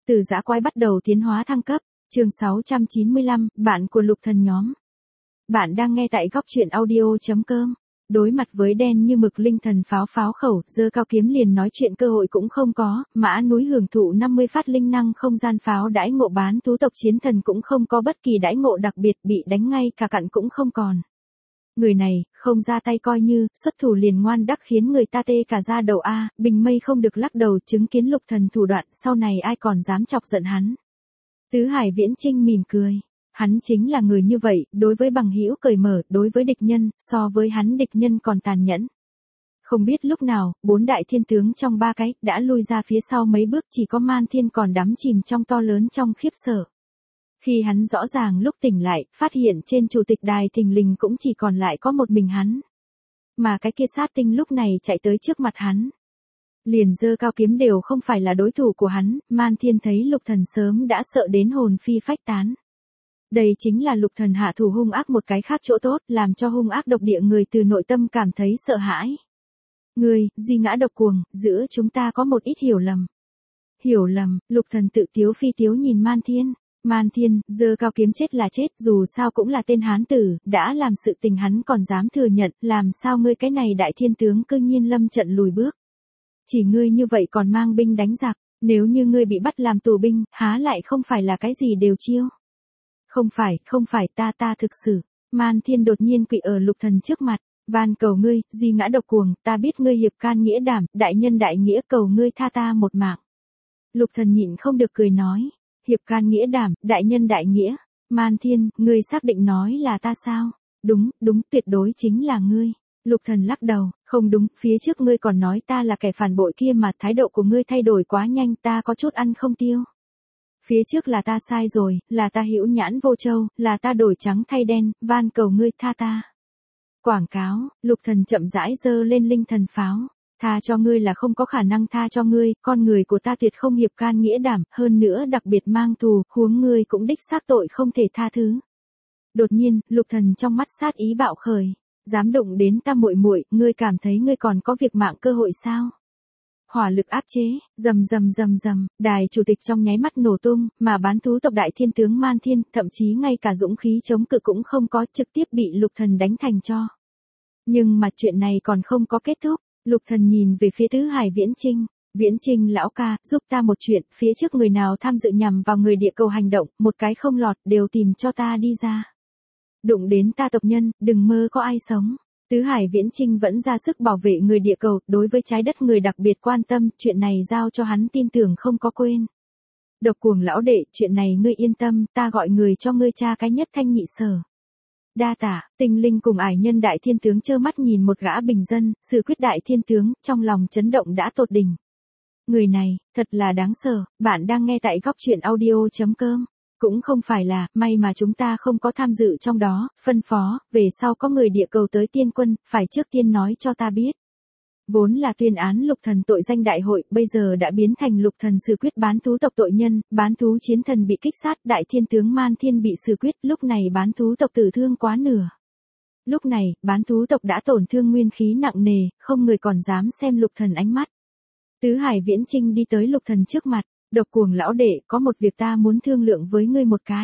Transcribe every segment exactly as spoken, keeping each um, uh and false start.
Từ dã quái bắt đầu tiến hóa thăng cấp, chương sáu trăm chín mươi lăm, bạn của Lục Thần nhóm. Bạn đang nghe tại góc truyện audio.com. Đối mặt với đen như mực linh thần pháo pháo khẩu, giơ cao kiếm liền nói chuyện cơ hội cũng không có, mã núi hưởng thụ năm mươi phát linh năng không gian pháo đãi ngộ bán thú tộc chiến thần cũng không có bất kỳ đãi ngộ đặc biệt, bị đánh ngay cả cặn cũng không còn. Người này, không ra tay coi như, xuất thủ liền ngoan đắc khiến người ta tê cả da đầu a, bình mây không được lắc đầu chứng kiến Lục Thần thủ đoạn, sau này ai còn dám chọc giận hắn. Tứ Hải Viễn Chinh mỉm cười. Hắn chính là người như vậy, đối với bằng hữu cởi mở, đối với địch nhân, so với hắn địch nhân còn tàn nhẫn. Không biết lúc nào, bốn đại thiên tướng trong ba cái, đã lui ra phía sau mấy bước, chỉ có Man Thiên còn đắm chìm trong to lớn trong khiếp sợ. Khi hắn rõ ràng lúc tỉnh lại, phát hiện trên chủ tịch đài thình lình cũng chỉ còn lại có một mình hắn. Mà cái kia sát tinh lúc này chạy tới trước mặt hắn. Liền giơ cao kiếm đều không phải là đối thủ của hắn, Man Thiên thấy Lục Thần sớm đã sợ đến hồn phi phách tán. Đây chính là Lục Thần hạ thủ hung ác một cái khác chỗ tốt, làm cho hung ác độc địa người từ nội tâm cảm thấy sợ hãi. Ngươi, duy ngã độc cuồng, giữa chúng ta có một ít hiểu lầm. Hiểu lầm, Lục Thần tự tiếu phi tiếu nhìn Man Thiên. Man Thiên, giơ cao kiếm chết là chết, dù sao cũng là tên hán tử, đã làm sự tình hắn còn dám thừa nhận, làm sao ngươi cái này đại thiên tướng cư nhiên lâm trận lùi bước. Chỉ ngươi như vậy còn mang binh đánh giặc, nếu như ngươi bị bắt làm tù binh, há lại không phải là cái gì đều chiêu. Không phải, không phải ta ta thực sự. Man Thiên đột nhiên quỵ ở Lục Thần trước mặt, van cầu ngươi, duy ngã độc cuồng, ta biết ngươi hiệp can nghĩa đảm, đại nhân đại nghĩa, cầu ngươi tha ta một mạng. Lục Thần nhịn không được cười nói, hiệp can nghĩa đảm, đại nhân đại nghĩa. Man Thiên, ngươi xác định nói là ta sao? Đúng, đúng, tuyệt đối chính là ngươi. Lục Thần lắc đầu, không đúng, phía trước ngươi còn nói ta là kẻ phản bội kia mà thái độ của ngươi thay đổi quá nhanh, ta có chút ăn không tiêu. Phía trước là ta sai rồi, là ta hữu nhãn vô châu, là ta đổi trắng thay đen, van cầu ngươi tha ta. Quảng cáo, Lục Thần chậm rãi giơ lên linh thần pháo. Tha cho ngươi là không có khả năng tha cho ngươi, con người của ta tuyệt không hiệp can nghĩa đảm, hơn nữa đặc biệt mang thù, huống ngươi cũng đích xác tội không thể tha thứ. Đột nhiên, Lục Thần trong mắt sát ý bạo khởi, dám đụng đến ta muội muội, ngươi cảm thấy ngươi còn có việc mạng cơ hội sao? Hỏa lực áp chế, rầm rầm rầm rầm, đài chủ tịch trong nháy mắt nổ tung, mà bán thú tộc đại thiên tướng Man Thiên, thậm chí ngay cả dũng khí chống cự cũng không có, trực tiếp bị Lục Thần đánh thành tro. Nhưng mà chuyện này còn không có kết thúc. Lục Thần nhìn về phía Tứ Hải Viễn Chinh, Viễn Chinh lão ca, giúp ta một chuyện, phía trước người nào tham dự nhằm vào người địa cầu hành động, một cái không lọt, đều tìm cho ta đi ra. Đụng đến ta tộc nhân, đừng mơ có ai sống. Tứ Hải Viễn Chinh vẫn ra sức bảo vệ người địa cầu, đối với trái đất người đặc biệt quan tâm, chuyện này giao cho hắn tin tưởng không có quên. Độc cuồng lão đệ, chuyện này ngươi yên tâm, ta gọi người cho ngươi tra cái nhất thanh nhị sở. Đa tả, Tinh Linh cùng ải nhân đại thiên tướng trơ mắt nhìn một gã bình dân, sự quyết đại thiên tướng, trong lòng chấn động đã tột đỉnh. Người này, thật là đáng sợ, bạn đang nghe tại góc truyện audio.com. Cũng không phải là, may mà chúng ta không có tham dự trong đó, phân phó, về sau có người địa cầu tới tiên quân, phải trước tiên nói cho ta biết. Vốn là tuyên án Lục Thần tội danh đại hội, bây giờ đã biến thành Lục Thần xử quyết bán thú tộc tội nhân, bán thú chiến thần bị kích sát, đại thiên tướng Man Thiên bị xử quyết, lúc này bán thú tộc tử thương quá nửa. Lúc này, bán thú tộc đã tổn thương nguyên khí nặng nề, không người còn dám xem Lục Thần ánh mắt. Tứ Hải Viễn Chinh đi tới Lục Thần trước mặt, độc cuồng lão đệ, có một việc ta muốn thương lượng với ngươi một cái.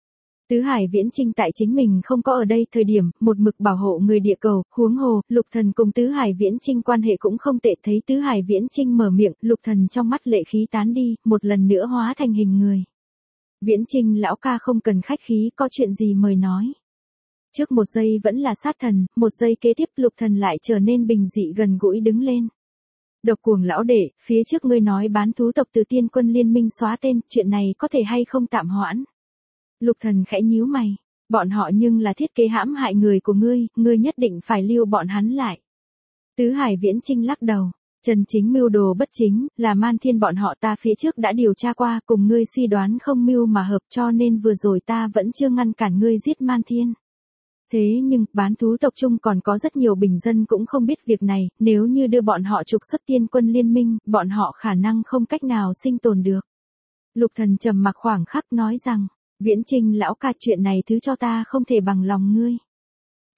Tứ Hải Viễn Chinh tại chính mình không có ở đây thời điểm, một mực bảo hộ người địa cầu, huống hồ, Lục Thần cùng Tứ Hải Viễn Chinh quan hệ cũng không tệ, thấy Tứ Hải Viễn Chinh mở miệng, Lục Thần trong mắt lệ khí tán đi, một lần nữa hóa thành hình người. Viễn Chinh lão ca không cần khách khí, có chuyện gì mời nói. Trước một giây vẫn là sát thần, một giây kế tiếp Lục Thần lại trở nên bình dị gần gũi đứng lên. Độc cuồng lão đệ, phía trước ngươi nói bán thú tộc từ tiên quân liên minh xóa tên, chuyện này có thể hay không tạm hoãn. Lục Thần khẽ nhíu mày, bọn họ nhưng là thiết kế hãm hại người của ngươi, ngươi nhất định phải lưu bọn hắn lại. Tứ Hải Viễn Chinh lắc đầu, chân chính mưu đồ bất chính, là Man Thiên bọn họ ta phía trước đã điều tra qua, cùng ngươi suy đoán không mưu mà hợp, cho nên vừa rồi ta vẫn chưa ngăn cản ngươi giết Man Thiên. Thế nhưng, bán thú tộc chung còn có rất nhiều bình dân cũng không biết việc này, nếu như đưa bọn họ trục xuất tiên quân liên minh, bọn họ khả năng không cách nào sinh tồn được. Lục Thần trầm mặc khoảng khắc nói rằng, Viễn Chinh lão ca, chuyện này thứ cho ta không thể bằng lòng ngươi.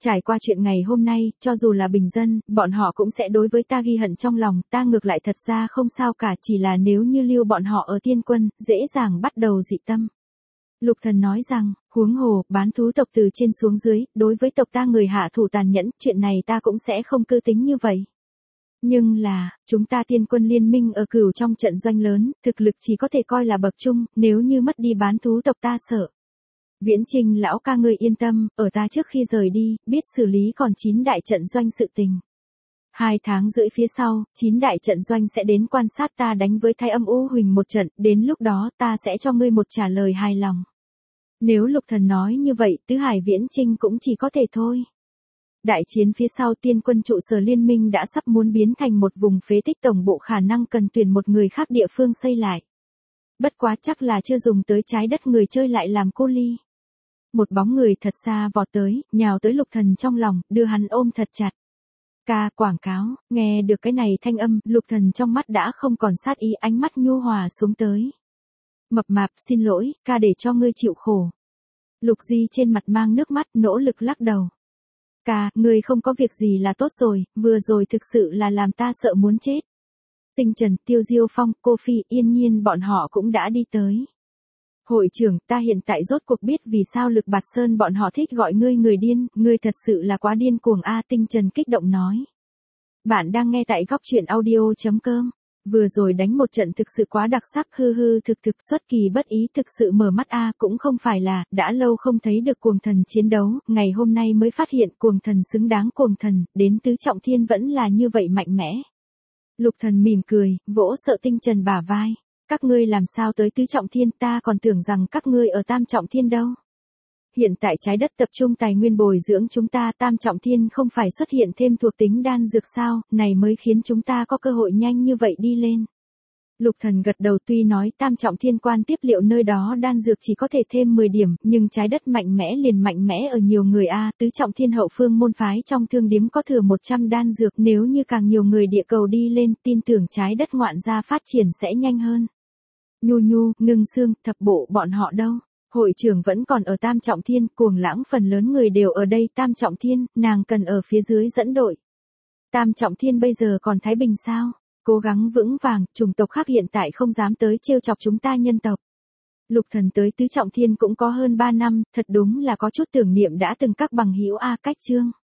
Trải qua chuyện ngày hôm nay, cho dù là bình dân, bọn họ cũng sẽ đối với ta ghi hận trong lòng, ta ngược lại thật ra không sao cả, chỉ là nếu như lưu bọn họ ở tiên quân, dễ dàng bắt đầu dị tâm. Lục Thần nói rằng, huống hồ, bán thú tộc từ trên xuống dưới, đối với tộc ta người hạ thủ tàn nhẫn, chuyện này ta cũng sẽ không cư tính như vậy. Nhưng là, chúng ta tiên quân liên minh ở cửu trong trận doanh lớn, thực lực chỉ có thể coi là bậc trung, nếu như mất đi bán thú tộc ta sợ. Viễn Trình lão ca ngươi yên tâm, ở ta trước khi rời đi, biết xử lý còn chín đại trận doanh sự tình. Hai tháng rưỡi phía sau, chín đại trận doanh sẽ đến quan sát ta đánh với Thái Âm U Huỳnh một trận, đến lúc đó ta sẽ cho ngươi một trả lời hài lòng. Nếu Lục Thần nói như vậy, Tứ Hải Viễn Chinh cũng chỉ có thể thôi. Đại chiến phía sau tiên quân trụ sở liên minh đã sắp muốn biến thành một vùng phế tích, tổng bộ khả năng cần tuyển một người khác địa phương xây lại. Bất quá chắc là chưa dùng tới trái đất người chơi lại làm cô ly. Một bóng người thật xa vọt tới, nhào tới Lục Thần trong lòng, đưa hắn ôm thật chặt. Ca, quảng cáo, nghe được cái này thanh âm, Lục Thần trong mắt đã không còn sát ý, ánh mắt nhu hòa xuống tới. Mập mạp, xin lỗi, ca để cho ngươi chịu khổ. Lục Di trên mặt mang nước mắt, nỗ lực lắc đầu. Ca, ngươi không có việc gì là tốt rồi, vừa rồi thực sự là làm ta sợ muốn chết. Tinh Trần, Tiêu Diêu Phong, Cô Phi, Yên Nhiên bọn họ cũng đã đi tới. Hội trưởng, ta hiện tại rốt cuộc biết vì sao Lực Bạt Sơn bọn họ thích gọi ngươi người điên, ngươi thật sự là quá điên cuồng a. Tinh Trần kích động nói. Bạn đang nghe tại góc truyện audio chấm com. Vừa rồi đánh một trận thực sự quá đặc sắc, hư hư thực thực xuất kỳ bất ý, thực sự mở mắt a. Cũng không phải là, đã lâu không thấy được cuồng thần chiến đấu, ngày hôm nay mới phát hiện cuồng thần xứng đáng cuồng thần, đến tứ trọng thiên vẫn là như vậy mạnh mẽ. Lục Thần mỉm cười, vỗ sợ Tinh Trần bả vai. Các ngươi làm sao tới tứ trọng thiên, ta còn tưởng rằng các ngươi ở tam trọng thiên đâu. Hiện tại trái đất tập trung tài nguyên bồi dưỡng chúng ta, tam trọng thiên không phải xuất hiện thêm thuộc tính đan dược sao, này mới khiến chúng ta có cơ hội nhanh như vậy đi lên. Lục Thần gật đầu, tuy nói tam trọng thiên quan tiếp liệu nơi đó đan dược chỉ có thể thêm mười điểm, nhưng trái đất mạnh mẽ liền mạnh mẽ ở nhiều người a. Tứ trọng thiên hậu phương môn phái trong thương điếm có thừa một trăm đan dược, nếu như càng nhiều người địa cầu đi lên, tin tưởng trái đất ngoạn gia phát triển sẽ nhanh hơn. Nhu Nhu, Ngưng Xương, Thập Bộ bọn họ đâu? Hội trưởng vẫn còn ở tam trọng thiên, Cuồng Lãng phần lớn người đều ở đây tam trọng thiên, nàng cần ở phía dưới dẫn đội. Tam trọng thiên bây giờ còn Thái Bình sao? Cố gắng vững vàng, chủng tộc khác hiện tại không dám tới trêu chọc chúng ta nhân tộc. Lục Thần tới tứ trọng thiên cũng có hơn ba năm, thật đúng là có chút tưởng niệm đã từng các bằng hữu a. Cách chương.